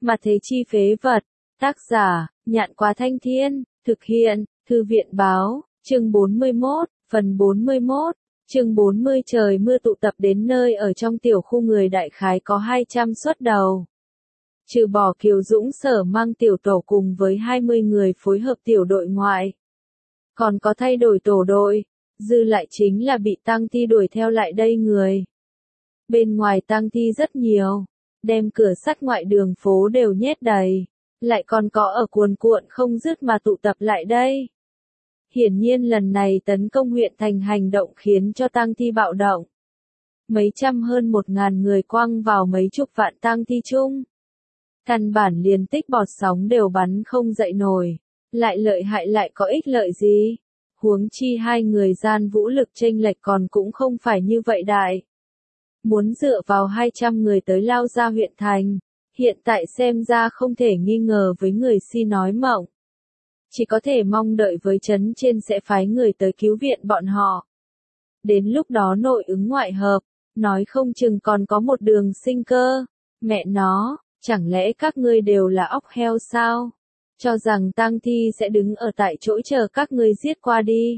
Mà thế chi phế vật. Tác giả, Nhạn Quá Thanh Thiên, thực hiện, Thư viện báo, chương 41, phần 41, chương 40 trời mưa tụ tập đến nơi ở trong tiểu khu người đại khái có 200 suất đầu. Trừ bỏ Kiều Dũng Sở mang tiểu tổ cùng với 20 người phối hợp tiểu đội ngoại. Còn có thay đổi tổ đội, dư lại chính là bị tang thi đuổi theo lại đây người. Bên ngoài tang thi rất nhiều, đem cửa sắt ngoại đường phố đều nhét đầy, lại còn có ở cuồn cuộn không dứt mà tụ tập lại đây. Hiển nhiên lần này tấn công huyện thành hành động khiến cho tang thi bạo động. Mấy trăm hơn 1.000 người quăng vào mấy chục vạn tang thi chung. Căn bản liền tích bọt sóng đều bắn không dậy nổi, lại lợi hại lại có ích lợi gì? Huống chi hai người gian vũ lực chênh lệch còn cũng không phải như vậy đại. Muốn dựa vào 200 người tới lao ra huyện thành, hiện tại xem ra không thể nghi ngờ với người si nói mộng. Chỉ có thể mong đợi với trấn trên sẽ phái người tới cứu viện bọn họ. Đến lúc đó nội ứng ngoại hợp, nói không chừng còn có một đường sinh cơ. Mẹ nó, chẳng lẽ các ngươi đều là óc heo sao? Cho rằng tang thi sẽ đứng ở tại chỗ chờ các ngươi giết qua đi.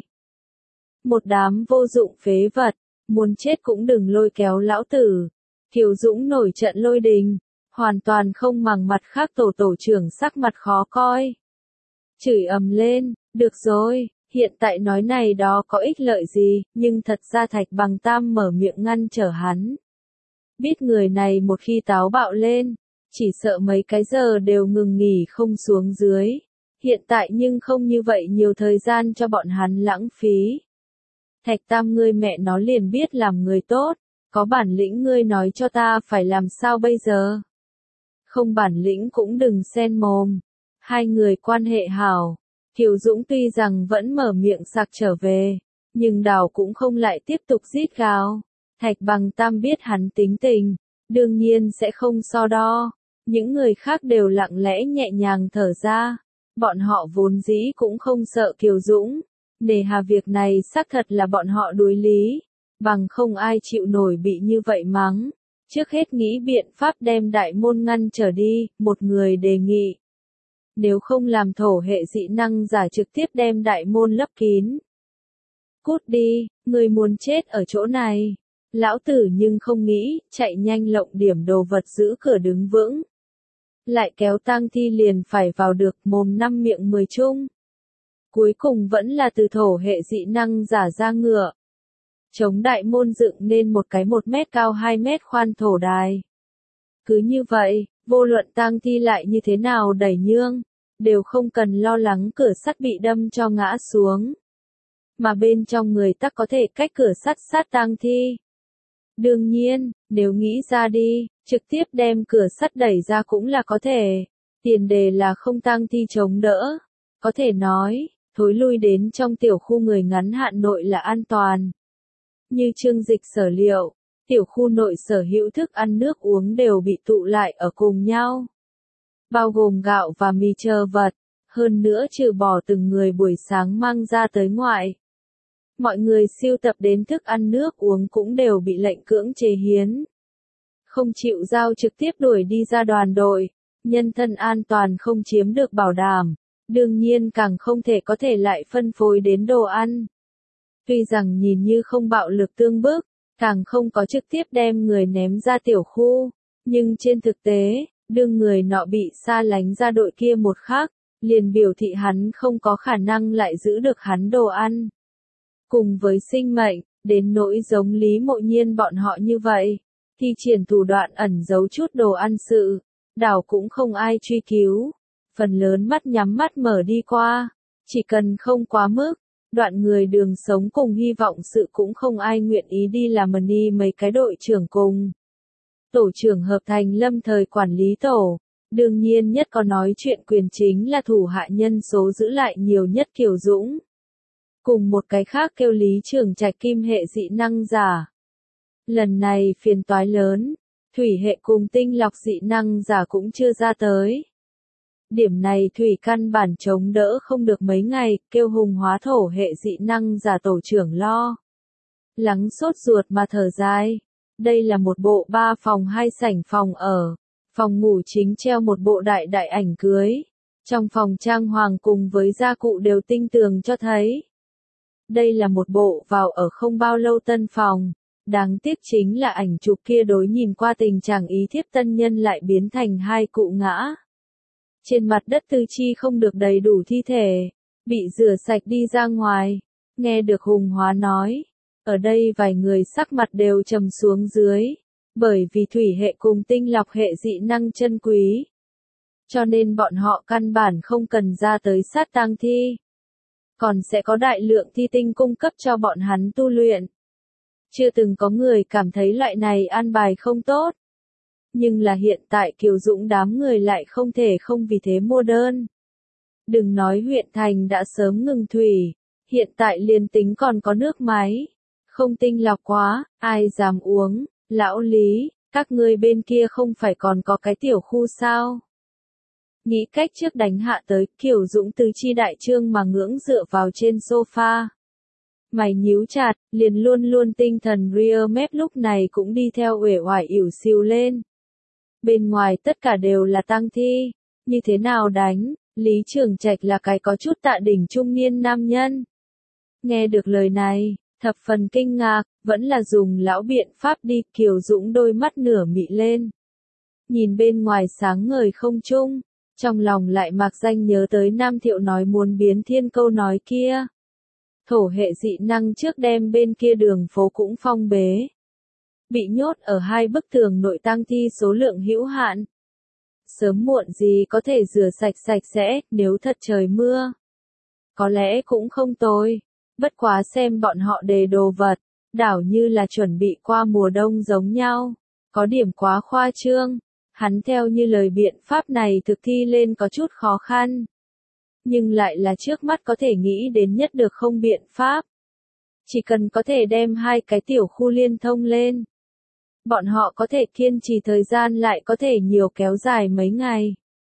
Một đám vô dụng phế vật, muốn chết cũng đừng lôi kéo lão tử. Kiều Dũng nổi trận lôi đình, hoàn toàn không màng mặt khác tổ trưởng sắc mặt khó coi. Chửi ầm lên, được rồi, hiện tại nói này đó có ích lợi gì, nhưng thật ra Thạch Bằng Tam mở miệng ngăn trở hắn. Biết người này một khi táo bạo lên, chỉ sợ mấy cái giờ đều ngừng nghỉ không xuống dưới. Hiện tại nhưng không như vậy nhiều thời gian cho bọn hắn lãng phí. Thạch Tam ngươi mẹ nó liền biết làm người tốt, có bản lĩnh ngươi nói cho ta phải làm sao bây giờ. Không bản lĩnh cũng đừng xen mồm. Hai người quan hệ hảo, Kiều Dũng tuy rằng vẫn mở miệng sặc trở về, nhưng đảo cũng không lại tiếp tục rít gào. Thạch Bằng Tam biết hắn tính tình, đương nhiên sẽ không so đo. Những người khác đều lặng lẽ nhẹ nhàng thở ra, bọn họ vốn dĩ cũng không sợ Kiều Dũng, nề hà việc này xác thật là bọn họ đối lý, bằng không ai chịu nổi bị như vậy mắng. Trước hết nghĩ biện pháp đem đại môn ngăn trở đi, một người đề nghị. Nếu không làm thổ hệ dị năng giả trực tiếp đem đại môn lấp kín. Cút đi, người muốn chết ở chỗ này. Lão tử nhưng không nghĩ, chạy nhanh lộng điểm đồ vật giữ cửa đứng vững. Lại kéo tang thi liền phải vào được mồm 5 miệng 10 chung. Cuối cùng vẫn là từ thổ hệ dị năng giả ra ngựa. Chống đại môn dựng nên một cái 1 mét cao 2 mét khoan thổ đài. Cứ như vậy, vô luận tang thi lại như thế nào đẩy nhương, đều không cần lo lắng cửa sắt bị đâm cho ngã xuống. Mà bên trong người tắc có thể cách cửa sắt sát tang thi. Đương nhiên, nếu nghĩ ra đi, trực tiếp đem cửa sắt đẩy ra cũng là có thể. Tiền đề là không tang thi chống đỡ. Có thể nói, thối lui đến trong tiểu khu người ngắn hạn nội là an toàn. Như Trương Dịch sở liệu, tiểu khu nội sở hữu thức ăn nước uống đều bị tụ lại ở cùng nhau. Bao gồm gạo và mì chờ vật, hơn nữa trừ bỏ từng người buổi sáng mang ra tới ngoại. Mọi người siêu tập đến thức ăn nước uống cũng đều bị lệnh cưỡng chế hiến. Không chịu giao trực tiếp đuổi đi ra đoàn đội, nhân thân an toàn không chiếm được bảo đảm, đương nhiên càng không thể có thể lại phân phối đến đồ ăn. Tuy rằng nhìn như không bạo lực tương bức, càng không có trực tiếp đem người ném ra tiểu khu, nhưng trên thực tế, đương người nọ bị xa lánh ra đội kia một khắc, liền biểu thị hắn không có khả năng lại giữ được hắn đồ ăn. Cùng với sinh mệnh, đến nỗi giống Lý Mộ Nhiên bọn họ như vậy, thì triển thủ đoạn ẩn giấu chút đồ ăn sự, đảo cũng không ai truy cứu. Phần lớn mắt nhắm mắt mở đi qua, chỉ cần không quá mức, đoạn người đường sống cùng hy vọng sự cũng không ai nguyện ý đi làm đi mấy cái đội trưởng cùng. Tổ trưởng hợp thành lâm thời quản lý tổ, đương nhiên nhất có nói chuyện quyền chính là thủ hạ nhân số giữ lại nhiều nhất Kiều Dũng. Cùng một cái khác kêu Lý Trường Trạch kim hệ dị năng giả. Lần này phiền toái lớn, thủy hệ cùng tinh lọc dị năng giả cũng chưa ra tới. Điểm này thủy căn bản chống đỡ không được mấy ngày, kêu hùng hóa thổ hệ dị năng giả tổ trưởng lo. Lắng sốt ruột mà thở dài. Đây là một bộ 3 phòng 2 sảnh phòng ở. Phòng ngủ chính treo một bộ đại đại ảnh cưới. Trong phòng trang hoàng cùng với gia cụ đều tinh tường cho thấy. Đây là một bộ vào ở không bao lâu tân phòng. Đáng tiếc chính là ảnh chụp kia đối nhìn qua tình trạng ý thiếp tân nhân lại biến thành hai cụ ngã. Trên mặt đất tư chi không được đầy đủ thi thể, bị rửa sạch đi ra ngoài. Nghe được Hùng Hóa nói, ở đây vài người sắc mặt đều trầm xuống dưới, bởi vì thủy hệ cùng tinh lọc hệ dị năng chân quý. Cho nên bọn họ căn bản không cần ra tới sát tang thi. Còn sẽ có đại lượng thi tinh cung cấp cho bọn hắn tu luyện. Chưa từng có người cảm thấy loại này an bài không tốt. Nhưng là hiện tại Kiều Dũng đám người lại không thể không vì thế mua đơn. Đừng nói huyện thành đã sớm ngừng thủy, hiện tại liền tính còn có nước máy. Không tinh lọc quá, ai dám uống, lão Lý, các ngươi bên kia không phải còn có cái tiểu khu sao? Nghĩ cách trước đánh hạ tới, Kiều Dũng tứ chi đại trương mà ngưỡng dựa vào trên sofa. Mày nhíu chặt, liền luôn luôn tinh thần rear mép lúc này cũng đi theo uể oải ỉu xìu lên. Bên ngoài tất cả đều là tang thi, như thế nào đánh, Lý Trường Trạch là cái có chút tạ đỉnh trung niên nam nhân. Nghe được lời này, thập phần kinh ngạc, vẫn là dùng lão biện pháp đi, Kiều Dũng đôi mắt nửa mị lên. Nhìn bên ngoài sáng ngời không trung, trong lòng lại mạc danh nhớ tới Nam Thiệu nói muốn biến thiên câu nói kia. Thổ hệ dị năng trước đem bên kia đường phố cũng phong bế. Bị nhốt ở hai bức tường nội tang thi số lượng hữu hạn. Sớm muộn gì có thể rửa sạch sạch sẽ, nếu thật trời mưa. Có lẽ cũng không tồi. Bất quá xem bọn họ đề đồ vật, đảo như là chuẩn bị qua mùa đông giống nhau. Có điểm quá khoa trương. Hắn theo như lời biện pháp này thực thi lên có chút khó khăn. Nhưng lại là trước mắt có thể nghĩ đến nhất được không biện pháp. Chỉ cần có thể đem hai cái tiểu khu liên thông lên. Bọn họ có thể kiên trì thời gian lại có thể nhiều kéo dài mấy ngày.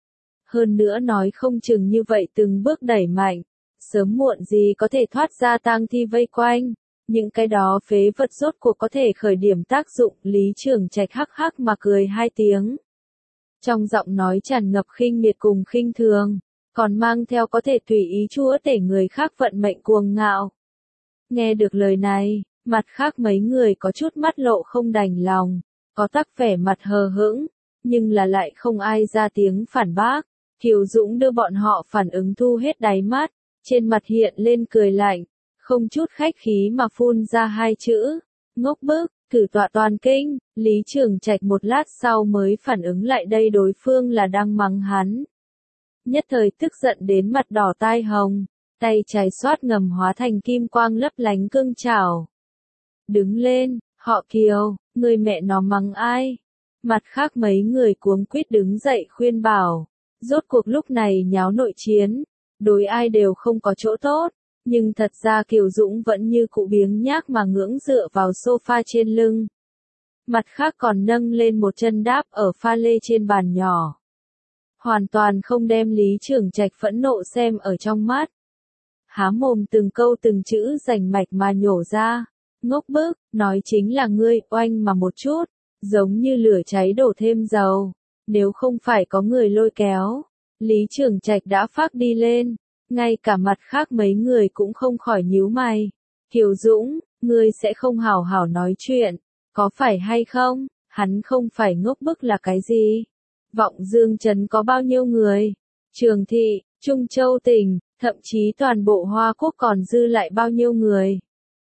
Hơn nữa nói không chừng như vậy từng bước đẩy mạnh. Sớm muộn gì có thể thoát ra tang thi vây quanh. Những cái đó phế vật rốt cuộc có thể khởi điểm tác dụng. Lý Trường Trạch hắc hắc mà cười hai tiếng. Trong giọng nói tràn ngập khinh miệt cùng khinh thường. Còn mang theo có thể tùy ý chúa tể người khác vận mệnh cuồng ngạo. Nghe được lời này, mặt khác mấy người có chút mắt lộ không đành lòng, có tắc vẻ mặt hờ hững, nhưng là lại không ai ra tiếng phản bác. Kiều Dũng đưa bọn họ phản ứng thu hết đáy mắt, trên mặt hiện lên cười lạnh, không chút khách khí mà phun ra hai chữ, ngốc bức, cử tọa toàn kinh. Lý Trường Trạch một lát sau mới phản ứng lại đây đối phương là đang mắng hắn. Nhất thời tức giận đến mặt đỏ tai hồng, tay trái xoát ngầm hóa thành kim quang lấp lánh cương chảo. Đứng lên, họ Kiều, người mẹ nó mắng ai? Mặt khác mấy người cuống quýt đứng dậy khuyên bảo, rốt cuộc lúc này nháo nội chiến, đối ai đều không có chỗ tốt, nhưng thật ra Kiều Dũng vẫn như cụ biếng nhác mà ngưỡng dựa vào sofa trên lưng. Mặt khác còn nâng lên một chân đáp ở pha lê trên bàn nhỏ. Hoàn toàn không đem Lý Trường Trạch phẫn nộ xem ở trong mắt. Há mồm từng câu từng chữ rành mạch mà nhổ ra. Ngốc bức, nói chính là ngươi, oanh mà một chút, giống như lửa cháy đổ thêm dầu. Nếu không phải có người lôi kéo, Lý Trường Trạch đã phác đi lên. Ngay cả mặt khác mấy người cũng không khỏi nhíu mày. Kiều Dũng, ngươi sẽ không hảo hảo nói chuyện, có phải hay không? Hắn không phải ngốc bức là cái gì? Vọng Dương Trấn có bao nhiêu người? Trường Thị, Trung Châu tỉnh, thậm chí toàn bộ Hoa Quốc còn dư lại bao nhiêu người?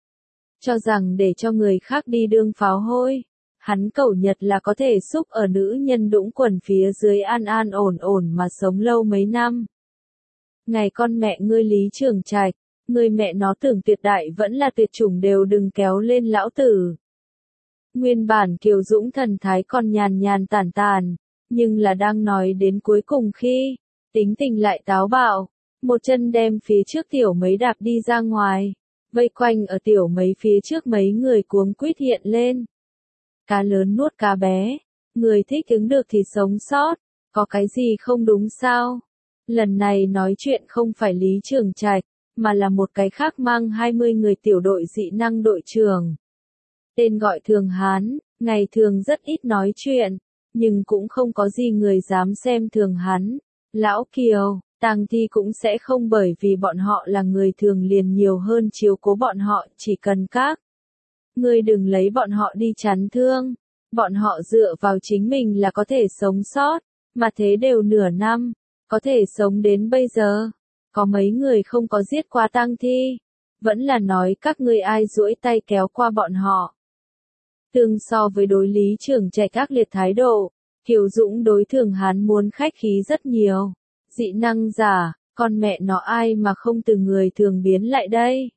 Cho rằng để cho người khác đi đương pháo hôi. Hắn cẩu Nhật là có thể xúc ở nữ nhân đũng quần phía dưới an an ổn ổn mà sống lâu mấy năm. Ngày con mẹ ngươi Lý Trường Trạch, ngươi mẹ nó tưởng tuyệt đại vẫn là tuyệt chủng đều đừng kéo lên lão tử. Nguyên bản Kiều Dũng thần thái còn nhàn nhàn tản tàn, nhưng là đang nói đến cuối cùng khi, tính tình lại táo bạo, một chân đem phía trước tiểu mấy đạp đi ra ngoài, vây quanh ở tiểu mấy phía trước mấy người cuống quýt hiện lên. Cá lớn nuốt cá bé, người thích ứng được thì sống sót, có cái gì không đúng sao? Lần này nói chuyện không phải Lý Trường Trạch, mà là một cái khác mang 20 người tiểu đội dị năng đội trưởng. Tên gọi Thường Hán, ngày thường rất ít nói chuyện, nhưng cũng không có gì người dám xem thường hắn. Lão Kiều, tang thi cũng sẽ không bởi vì bọn họ là người thường liền nhiều hơn chiếu cố bọn họ, chỉ cần các ngươi đừng lấy bọn họ đi chán thương. Bọn họ dựa vào chính mình là có thể sống sót, mà thế đều nửa năm, có thể sống đến bây giờ. Có mấy người không có giết qua tang thi, vẫn là nói các ngươi ai duỗi tay kéo qua bọn họ. Tương so với đối Lý Trường Trạch các liệt thái độ, Kiều Dũng đối Thường Hán muốn khách khí rất nhiều. Dị năng giả, con mẹ nó ai mà không từ người thường biến lại đây.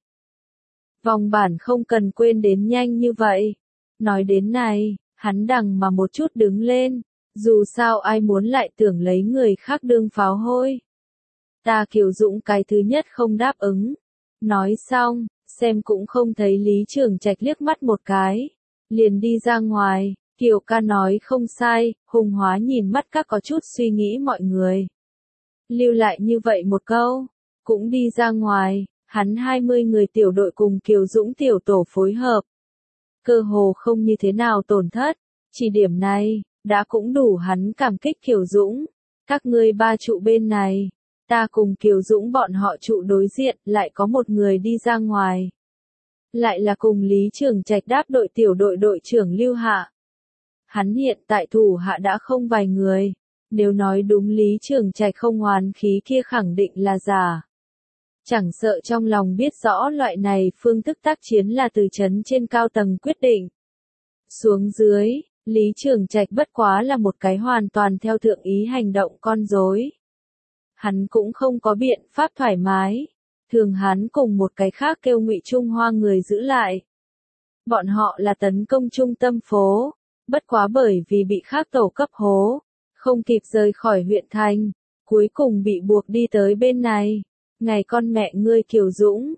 Vòng bản không cần quên đến nhanh như vậy. Nói đến này, hắn đằng mà một chút đứng lên, dù sao ai muốn lại tưởng lấy người khác đương pháo hôi. Ta Kiều Dũng cái thứ nhất không đáp ứng. Nói xong, xem cũng không thấy Lý Trường Trạch liếc mắt một cái. Liền đi ra ngoài, Kiều ca nói không sai, Hùng Hóa nhìn mắt các có chút suy nghĩ mọi người. Lưu lại như vậy một câu, cũng đi ra ngoài, hắn 20 người tiểu đội cùng Kiều Dũng tiểu tổ phối hợp. Cơ hồ không như thế nào tổn thất, chỉ điểm này, đã cũng đủ hắn cảm kích Kiều Dũng. Các ngươi ba trụ bên này, ta cùng Kiều Dũng bọn họ trụ đối diện, lại có một người đi ra ngoài. Lại là cùng Lý Trường Trạch đáp đội tiểu đội đội trưởng Lưu Hạ. Hắn hiện tại thủ hạ đã không vài người, nếu nói đúng Lý Trường Trạch không hoán khí kia khẳng định là giả. Chẳng sợ trong lòng biết rõ loại này phương thức tác chiến là từ chấn trên cao tầng quyết định. Xuống dưới, Lý Trường Trạch bất quá là một cái hoàn toàn theo thượng ý hành động con rối. Hắn cũng không có biện pháp thoải mái. Thường hắn cùng một cái khác kêu Ngụy Trung Hoa người giữ lại. Bọn họ là tấn công trung tâm phố, bất quá bởi vì bị khác tổ cấp hố, không kịp rời khỏi huyện thành, cuối cùng bị buộc đi tới bên này. Ngày con mẹ ngươi Kiều Dũng.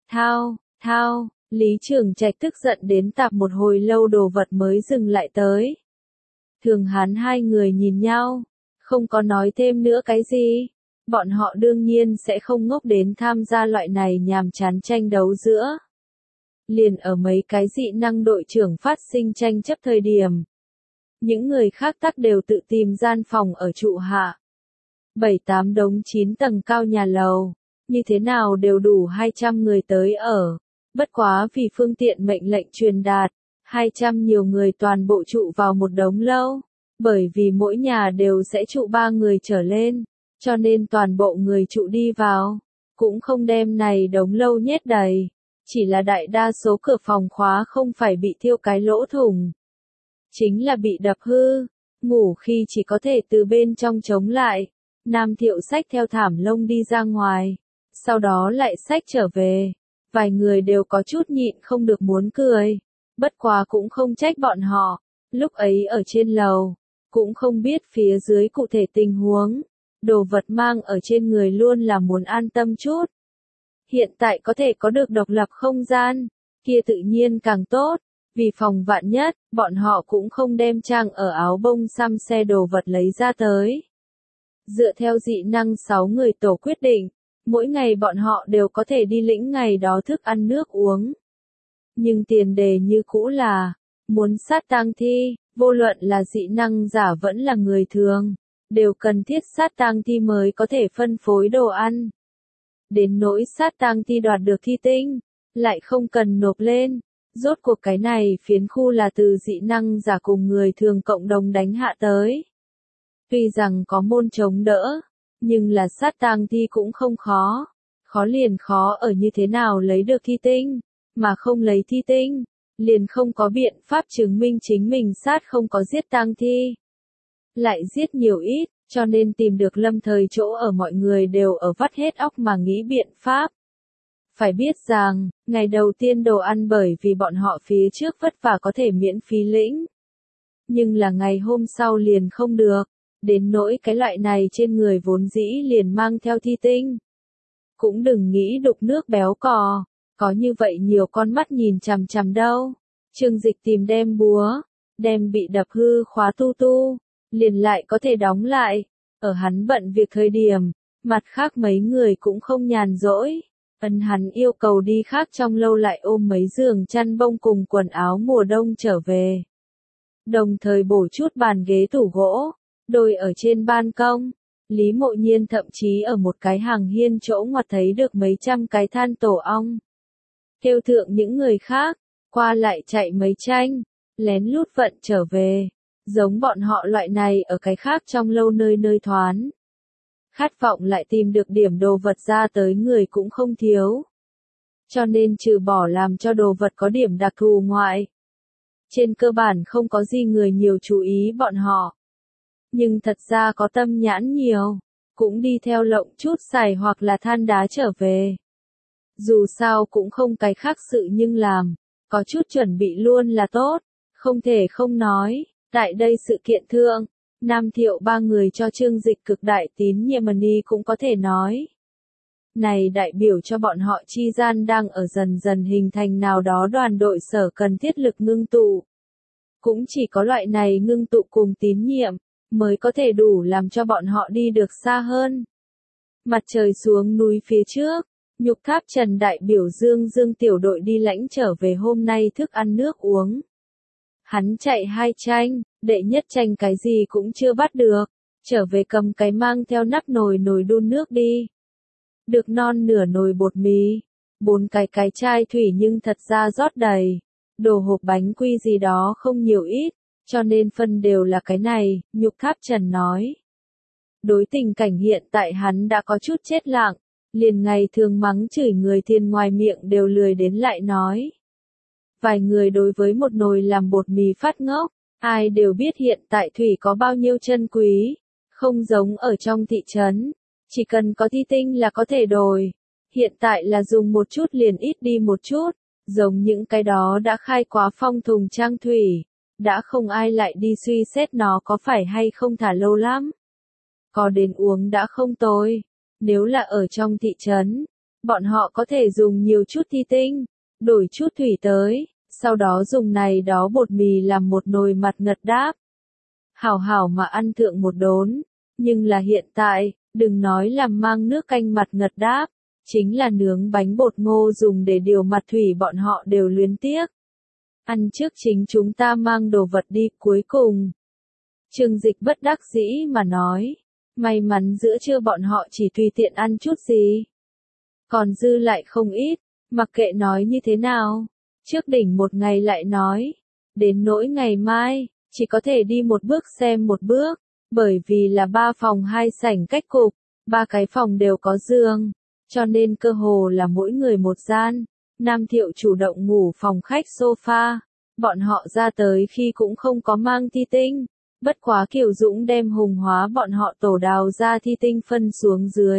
Thao, Lý Trường Trạch tức giận đến tạp một hồi lâu đồ vật mới dừng lại tới. Thường hắn hai người nhìn nhau, không có nói thêm nữa cái gì. Bọn họ đương nhiên sẽ không ngốc đến tham gia loại này nhàm chán tranh đấu giữa. Liền ở mấy cái dị năng đội trưởng phát sinh tranh chấp thời điểm. Những người khác tắc đều tự tìm gian phòng ở trụ hạ. 7-8 đống 9 tầng cao nhà lầu, như thế nào đều đủ 200 người tới ở. Bất quá vì phương tiện mệnh lệnh truyền đạt, 200 nhiều người toàn bộ trụ vào một đống lâu, bởi vì mỗi nhà đều sẽ trụ 3 người trở lên. Cho nên toàn bộ người trụ đi vào, cũng không đem này đống lâu nhét đầy, chỉ là đại đa số cửa phòng khóa không phải bị thiêu cái lỗ thủng, chính là bị đập hư, ngủ khi chỉ có thể từ bên trong chống lại. Nam Thiệu xách theo thảm lông đi ra ngoài, sau đó lại xách trở về, vài người đều có chút nhịn không được muốn cười, bất quá cũng không trách bọn họ, lúc ấy ở trên lầu, cũng không biết phía dưới cụ thể tình huống. Đồ vật mang ở trên người luôn là muốn an tâm chút. Hiện tại có thể có được độc lập không gian, kia tự nhiên càng tốt, vì phòng vạn nhất, bọn họ cũng không đem trang ở áo bông xăm xe đồ vật lấy ra tới. Dựa theo dị năng 6 người tổ quyết định, mỗi ngày bọn họ đều có thể đi lĩnh ngày đó thức ăn nước uống. Nhưng tiền đề như cũ là, muốn sát tang thi, vô luận là dị năng giả vẫn là người thường. Đều cần thiết sát tang thi mới có thể phân phối đồ ăn. Đến nỗi sát tang thi đoạt được thi tinh, lại không cần nộp lên. Rốt cuộc cái này phiến khu là từ dị năng giả cùng người thường cộng đồng đánh hạ tới. Tuy rằng có môn chống đỡ, nhưng là sát tang thi cũng không khó. Khó liền khó ở như thế nào lấy được thi tinh, mà không lấy thi tinh, liền không có biện pháp chứng minh chính mình sát không có giết tang thi. Lại giết nhiều ít, cho nên tìm được lâm thời chỗ ở mọi người đều ở vắt hết óc mà nghĩ biện pháp. Phải biết rằng, ngày đầu tiên đồ ăn bởi vì bọn họ phía trước vất vả có thể miễn phí lĩnh. Nhưng là ngày hôm sau liền không được, đến nỗi cái loại này trên người vốn dĩ liền mang theo thi tinh. Cũng đừng nghĩ đục nước béo cò, có như vậy nhiều con mắt nhìn chằm chằm đâu. Trương Dịch tìm đem búa, đem bị đập hư khóa tu, liền lại có thể đóng lại. Ở hắn bận việc thời điểm, mặt khác mấy người cũng không nhàn rỗi. Hắn yêu cầu đi khác trong lâu lại ôm mấy giường chăn bông cùng quần áo mùa đông trở về. đồng thời bổ chút bàn ghế tủ gỗ, đôi ở trên ban công. Lý Mộ Nhiên thậm chí ở một cái hàng hiên chỗ ngoặt thấy được mấy trăm cái than tổ ong. Kêu thượng những người khác, qua lại chạy mấy tranh, lén lút vận trở về. Giống bọn họ loại này ở cái khác trong lâu nơi nơi thoán. Khát vọng lại tìm được điểm đồ vật ra tới người cũng không thiếu. Cho nên trừ bỏ làm cho đồ vật có điểm đặc thù ngoại. Trên cơ bản không có gì người nhiều chú ý bọn họ. Nhưng thật ra có tâm nhãn nhiều, cũng đi theo lộng chút xài hoặc là than đá trở về. Dù sao cũng không cái khác sự nhưng làm, có chút chuẩn bị luôn là tốt, không thể không nói. Tại đây sự kiện thượng, Nam Thiệu ba người cho Trương Dịch cực đại tín nhiệm đi cũng có thể nói. Này đại biểu cho bọn họ chi gian đang ở dần dần hình thành nào đó đoàn đội sở cần thiết lực ngưng tụ. Cũng chỉ có loại này ngưng tụ cùng tín nhiệm, mới có thể đủ làm cho bọn họ đi được xa hơn. Mặt trời xuống núi phía trước, Nhục Tháp Trần đại biểu Dương tiểu đội đi lãnh trở về hôm nay thức ăn nước uống. Hắn chạy 2 tranh, đệ nhất tranh cái gì cũng chưa bắt được, trở về cầm cái mang theo nắp nồi đun nước đi. Được non nửa nồi bột mì, 4 cái chai thủy nhưng thật ra rót đầy, đồ hộp bánh quy gì đó không nhiều ít, cho nên phân đều là cái này, Nhục Tháp Trần nói. Đối tình cảnh hiện tại hắn đã có chút chết lặng, liền ngày thường mắng chửi người thiên ngoài miệng đều lười đến lại nói. Vài người đối với một nồi làm bột mì phát ngốc, ai đều biết hiện tại thủy có bao nhiêu chân quý, không giống ở trong thị trấn, chỉ cần có thi tinh là có thể đổi. Hiện tại là dùng một chút liền ít đi một chút, giống những cái đó đã khai quá phong thùng trang thủy, đã không ai lại đi suy xét nó có phải hay không thả lâu lắm. Có đến uống đã không tồi, nếu là ở trong thị trấn, bọn họ có thể dùng nhiều chút thi tinh, đổi chút thủy tới. Sau đó dùng này đó bột mì làm một nồi mặt ngật đáp. Hảo hảo mà ăn thượng một đốn, nhưng là hiện tại, đừng nói làm mang nước canh mặt ngật đáp, chính là nướng bánh bột ngô dùng để điều mặt thủy bọn họ đều luyến tiếc. Ăn trước chính chúng ta mang đồ vật đi cuối cùng. Trương Dịch bất đắc dĩ mà nói, may mắn giữa trưa bọn họ chỉ tùy tiện ăn chút gì. Còn dư lại không ít, mặc kệ nói như thế nào. Trước đỉnh một ngày lại nói, đến nỗi ngày mai, chỉ có thể đi một bước xem một bước, bởi vì là 3 phòng 2 sảnh cách cục, 3 cái phòng đều có giường, cho nên cơ hồ là mỗi người một gian. Nam Thiệu chủ động ngủ phòng khách sofa, bọn họ ra tới khi cũng không có mang thi tinh, bất quá Kiều Dũng đem Hùng Hóa bọn họ tổ đào ra thi tinh phân xuống dưới.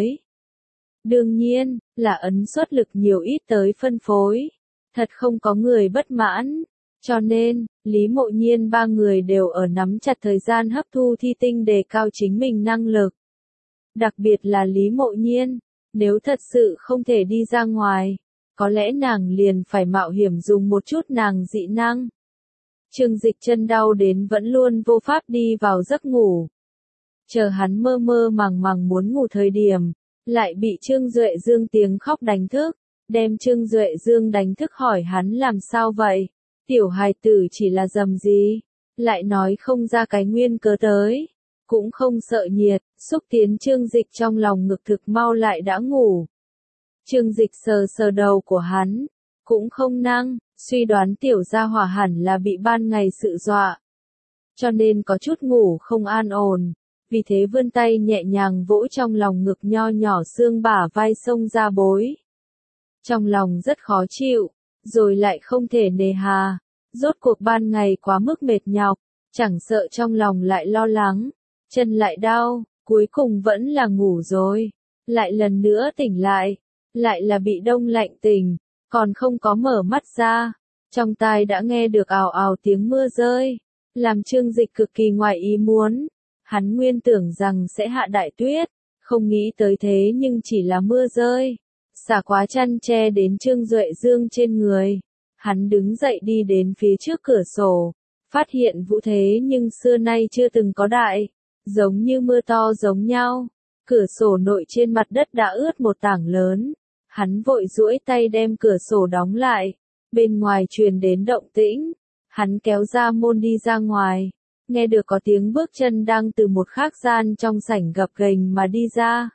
Đương nhiên, là ấn suất lực nhiều ít tới phân phối. Thật không có người bất mãn, cho nên, Lý Mộ Nhiên 3 người đều ở nắm chặt thời gian hấp thu thi tinh đề cao chính mình năng lực. Đặc biệt là Lý Mộ Nhiên, nếu thật sự không thể đi ra ngoài, có lẽ nàng liền phải mạo hiểm dùng một chút nàng dị năng. Trương Dịch chân đau đến vẫn luôn vô pháp đi vào giấc ngủ. Chờ hắn mơ mơ màng màng muốn ngủ thời điểm, lại bị Trương Duệ Dương tiếng khóc đánh thức. Đem Trương Duệ Dương đánh thức hỏi hắn làm sao vậy, tiểu hài tử chỉ là dầm gì, lại nói không ra cái nguyên cớ tới, cũng không sợ nhiệt, xúc tiến Trương Dịch trong lòng ngực thực mau lại đã ngủ. Trương Dịch sờ sờ đầu của hắn, cũng không năng, suy đoán tiểu gia hỏa hẳn là bị ban ngày sự dọa, cho nên có chút ngủ không an ổn, vì thế vươn tay nhẹ nhàng vỗ trong lòng ngực nho nhỏ xương bả vai xông ra bối. Trong lòng rất khó chịu, rồi lại không thể nề hà, rốt cuộc ban ngày quá mức mệt nhọc, chẳng sợ trong lòng lại lo lắng, chân lại đau, cuối cùng vẫn là ngủ rồi, lại lần nữa tỉnh lại là bị đông lạnh tỉnh, còn không có mở mắt ra, trong tai đã nghe được ào ào tiếng mưa rơi, làm Trương Dịch cực kỳ ngoài ý muốn, hắn nguyên tưởng rằng sẽ hạ đại tuyết, không nghĩ tới thế nhưng chỉ là mưa rơi. Xả quá chăn che đến Trương Duệ Dương trên người. Hắn đứng dậy đi đến phía trước cửa sổ, phát hiện vũ thế nhưng xưa nay chưa từng có đại, giống như mưa to giống nhau. Cửa sổ nội trên mặt đất đã ướt một tảng lớn. Hắn vội duỗi tay đem cửa sổ đóng lại, bên ngoài truyền đến động tĩnh. Hắn kéo ra môn đi ra ngoài, nghe được có tiếng bước chân đang từ một khác gian trong sảnh gập ghềnh mà đi ra.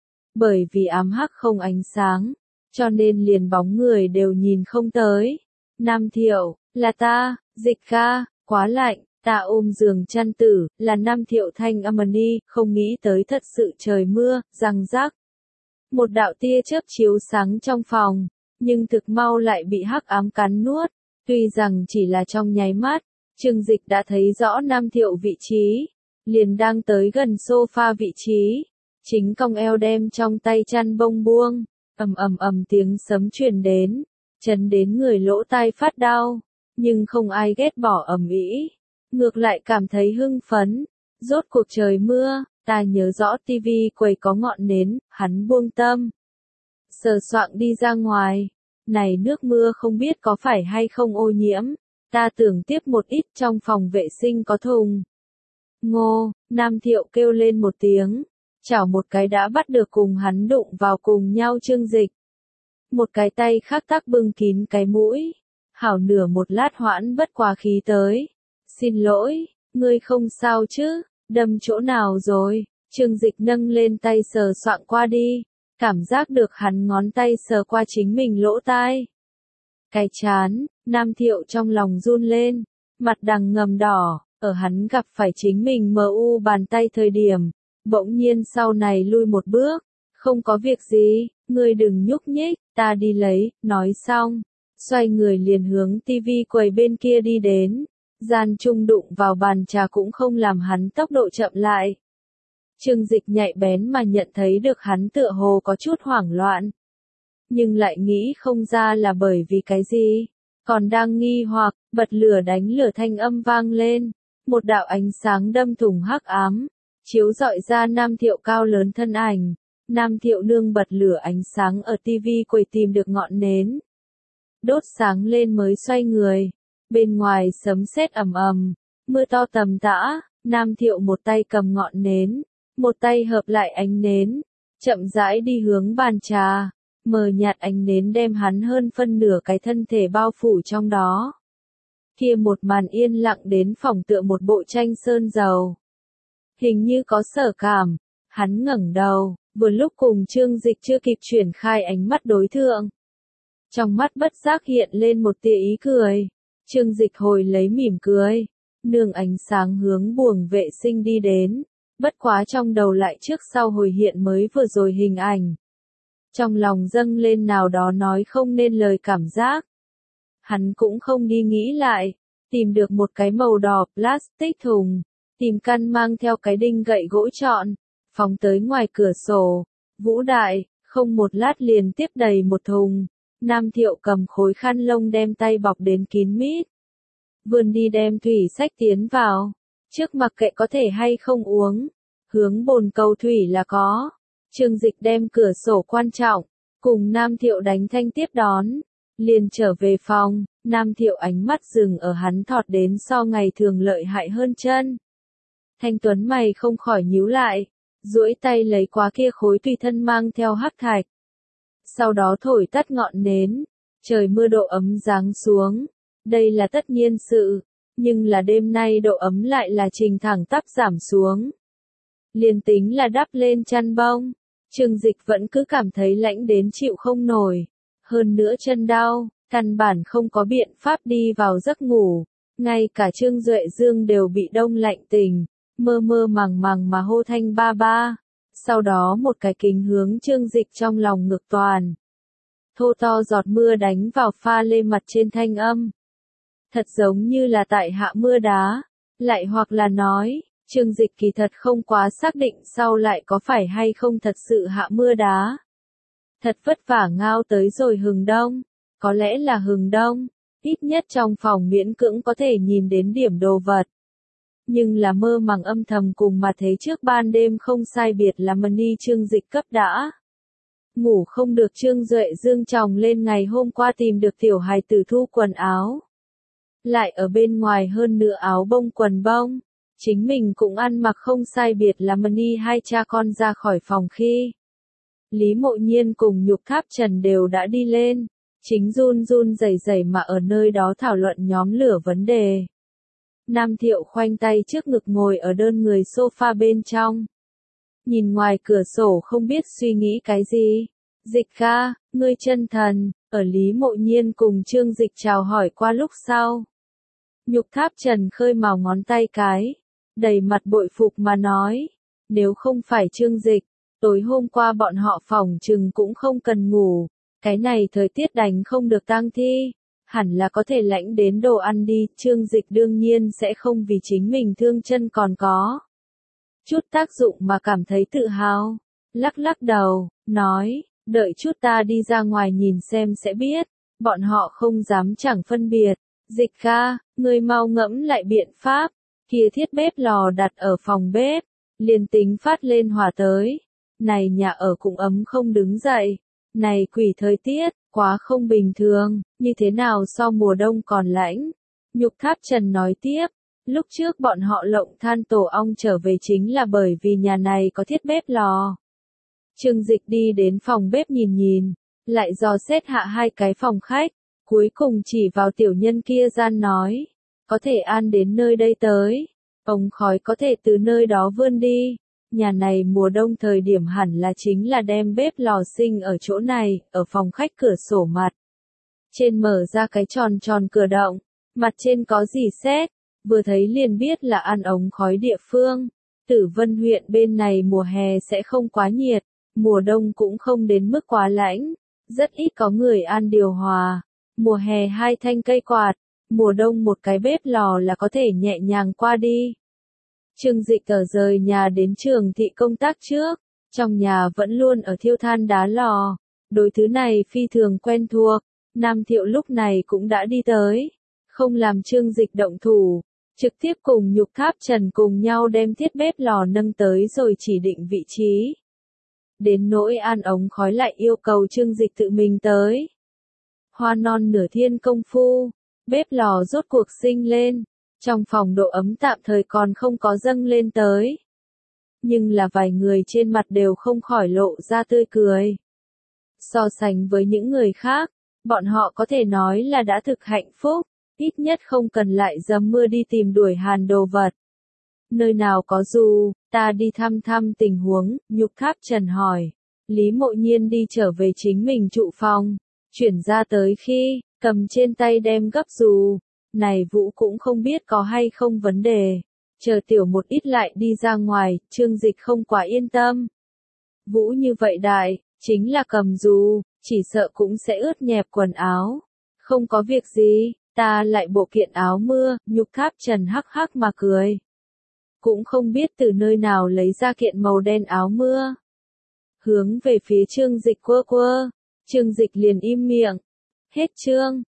Bởi vì ám hắc không ánh sáng, cho nên liền bóng người đều nhìn không tới. Nam Thiệu, là ta, Dịch ca, quá lạnh, ta ôm giường chăn tử, là Nam Thiệu thanh âm đi, không nghĩ tới thật sự trời mưa, răng rắc. Một đạo tia chớp chiếu sáng trong phòng, nhưng thực mau lại bị hắc ám cắn nuốt. Tuy rằng chỉ là trong nháy mắt, Trương Dịch đã thấy rõ Nam Thiệu vị trí, liền đang tới gần sofa vị trí, chính cong eo đem trong tay chăn bông buông, ầm tiếng sấm truyền đến, chấn đến người lỗ tai phát đau, nhưng không ai ghét bỏ ầm ĩ, ngược lại cảm thấy hưng phấn. Rốt cuộc trời mưa, ta nhớ rõ tivi quầy có ngọn nến, hắn buông tâm, sờ soạng đi ra ngoài. Này nước mưa không biết có phải hay không ô nhiễm, ta tưởng tiếp một ít trong phòng vệ sinh có thùng. Ngô, Nam Thiệu kêu lên một tiếng, chảo một cái đã bắt được cùng hắn đụng vào cùng nhau Trương Dịch. Một cái tay khác tắc bưng kín cái mũi, hảo nửa một lát hoãn bất quá khí tới. Xin lỗi, ngươi không sao chứ, đâm chỗ nào rồi? Trương Dịch nâng lên tay sờ soạng qua đi. Cảm giác được hắn ngón tay sờ qua chính mình lỗ tai. Cái chán, Nam Thiệu trong lòng run lên, mặt đằng ngầm đỏ, ở hắn gặp phải chính mình mờ u bàn tay thời điểm, bỗng nhiên sau này lui một bước, không có việc gì, ngươi đừng nhúc nhích, ta đi lấy, nói xong, xoay người liền hướng tivi quầy bên kia đi đến, gian trung đụng vào bàn trà cũng không làm hắn tốc độ chậm lại. Trương Dịch nhạy bén mà nhận thấy được hắn tựa hồ có chút hoảng loạn. Nhưng lại nghĩ không ra là bởi vì cái gì. Còn đang nghi hoặc, bật lửa đánh lửa thanh âm vang lên. Một đạo ánh sáng đâm thủng hắc ám, chiếu rọi ra Nam Thiệu cao lớn thân ảnh. Nam Thiệu nương bật lửa ánh sáng ở tivi quầy tìm được ngọn nến. Đốt sáng lên mới xoay người. Bên ngoài sấm sét ầm ầm, mưa to tầm tã, Nam Thiệu một tay cầm ngọn nến. Một tay hợp lại ánh nến, chậm rãi đi hướng bàn trà, mờ nhạt ánh nến đem hắn hơn phân nửa cái thân thể bao phủ trong đó. Kia một màn yên lặng đến phỏng tựa một bộ tranh sơn dầu. Hình như có sở cảm, hắn ngẩng đầu, vừa lúc cùng Trương Dịch chưa kịp chuyển khai ánh mắt đối thượng. Trong mắt bất giác hiện lên một tia ý cười, Trương Dịch hồi lấy mỉm cười, nương ánh sáng hướng buồng vệ sinh đi đến. Bất quá trong đầu lại trước sau hồi hiện mới vừa rồi hình ảnh. Trong lòng dâng lên nào đó nói không nên lời cảm giác. Hắn cũng không đi nghĩ lại, tìm được một cái màu đỏ plastic thùng, tìm căn mang theo cái đinh gậy gỗ trọn, phóng tới ngoài cửa sổ. Vũ đại, không một lát liền tiếp đầy một thùng. Nam Thiệu cầm khối khăn lông đem tay bọc đến kín mít. Vươn đi đem thủy sách tiến vào. Trước mặc kệ có thể hay không uống, hướng bồn cầu thủy là có. Trương Dịch đem cửa sổ quan trọng, cùng Nam Thiệu đánh thanh tiếp đón, liền trở về phòng. Nam Thiệu ánh mắt dừng ở hắn thọt đến so ngày thường lợi hại hơn chân. Thanh tuấn mày không khỏi nhíu lại, duỗi tay lấy qua kia khối tùy thân mang theo hắc thạch. Sau đó thổi tắt ngọn nến, trời mưa độ ấm giáng xuống, đây là tất nhiên sự. Nhưng là đêm nay độ ấm lại là trình thẳng tắp giảm xuống. Liền tính là đắp lên chăn bông, Trương Dịch vẫn cứ cảm thấy lạnh đến chịu không nổi. Hơn nữa chân đau, căn bản không có biện pháp đi vào giấc ngủ. Ngay cả Trương Duệ Dương đều bị đông lạnh tình, mơ mơ màng màng mà hô thanh ba ba. Sau đó một cái kính hướng Trương Dịch trong lòng ngực toàn. Thô to giọt mưa đánh vào pha lê mặt trên thanh âm. Thật giống như là tại hạ mưa đá, lại hoặc là nói, Trương Dịch kỳ thật không quá xác định sau lại có phải hay không thật sự hạ mưa đá. Thật vất vả ngao tới rồi hừng đông, có lẽ là hừng đông, ít nhất trong phòng miễn cưỡng có thể nhìn đến điểm đồ vật. Nhưng là mơ màng âm thầm cùng mà thấy trước ban đêm không sai biệt là money Trương Dịch cấp đã. Ngủ không được Trương Duệ Dương chồng lên ngày hôm qua tìm được tiểu hài tử thu quần áo. Lại ở bên ngoài hơn nửa áo bông quần bông, chính mình cũng ăn mặc không sai biệt là money hai cha con ra khỏi phòng khi. Lý Mộ Nhiên cùng Nhục Tháp Trần đều đã đi lên, chính run run rẩy rẩy mà ở nơi đó thảo luận nhóm lửa vấn đề. Nam Thiệu khoanh tay trước ngực ngồi ở đơn người sofa bên trong. Nhìn ngoài cửa sổ không biết suy nghĩ cái gì. Dịch ca, ngươi chân thần, ở Lý Mộ Nhiên cùng Trương Dịch chào hỏi qua lúc sau. Nhục Tháp Trần khơi mào ngón tay cái, đầy mặt bội phục mà nói, nếu không phải Trương Dịch, tối hôm qua bọn họ phỏng chừng cũng không cần ngủ, cái này thời tiết đành không được tang thi, hẳn là có thể lãnh đến đồ ăn đi, Trương Dịch đương nhiên sẽ không vì chính mình thương chân còn có chút tác dụng mà cảm thấy tự hào, lắc lắc đầu, nói, đợi chút ta đi ra ngoài nhìn xem sẽ biết, bọn họ không dám chẳng phân biệt. Dịch ca, ngươi mau ngẫm lại biện pháp, kia thiết bếp lò đặt ở phòng bếp, liền tính phát lên hỏa tới, này nhà ở cũng ấm không đứng dậy, này quỷ thời tiết, quá không bình thường, như thế nào so mùa đông còn lạnh. Nhục Tháp Trần nói tiếp, lúc trước bọn họ lộng than tổ ong trở về chính là bởi vì nhà này có thiết bếp lò. Trương Dịch đi đến phòng bếp nhìn nhìn, lại dò xét hạ hai cái phòng khách. Cuối cùng chỉ vào tiểu nhân kia gian nói, có thể an đến nơi đây tới, ống khói có thể từ nơi đó vươn đi, nhà này mùa đông thời điểm hẳn là chính là đem bếp lò sinh ở chỗ này, ở phòng khách cửa sổ mặt. Trên mở ra cái tròn tròn cửa động, mặt trên có gì xét, vừa thấy liền biết là ăn ống khói địa phương. Tử Vân huyện bên này mùa hè sẽ không quá nhiệt, mùa đông cũng không đến mức quá lạnh, rất ít có người ăn điều hòa. Mùa hè hai thanh cây quạt, mùa đông một cái bếp lò là có thể nhẹ nhàng qua đi. Trương Dịch ở rời nhà đến trường thị công tác trước, trong nhà vẫn luôn ở thiêu than đá lò, đối thứ này phi thường quen thuộc, Nam Thiệu lúc này cũng đã đi tới, không làm Trương Dịch động thủ, trực tiếp cùng Nhục Tháp Trần cùng nhau đem thiết bếp lò nâng tới rồi chỉ định vị trí. Đến nỗi an ống khói lại yêu cầu Trương Dịch tự mình tới. Hoa non nửa thiên công phu, bếp lò rốt cuộc sinh lên, trong phòng độ ấm tạm thời còn không có dâng lên tới. Nhưng là vài người trên mặt đều không khỏi lộ ra tươi cười. So sánh với những người khác, bọn họ có thể nói là đã thực hạnh phúc, ít nhất không cần lại dầm mưa đi tìm đuổi hàn đồ vật. Nơi nào có dù, ta đi thăm thăm tình huống, Nhục Tháp Trần hỏi. Lý Mộ Nhiên đi trở về chính mình trụ phòng. Chuyển ra tới khi, cầm trên tay đem gấp dù, này Vũ cũng không biết có hay không vấn đề. Chờ tiểu một ít lại đi ra ngoài, Trương Dịch không quá yên tâm. Vũ như vậy đại, chính là cầm dù, chỉ sợ cũng sẽ ướt nhẹp quần áo. Không có việc gì, ta lại bộ kiện áo mưa, Nhục Tháp Trần hắc hắc mà cười. Cũng không biết từ nơi nào lấy ra kiện màu đen áo mưa. Hướng về phía Trương Dịch quơ quơ. Trương Dịch liền im miệng. Hết chương.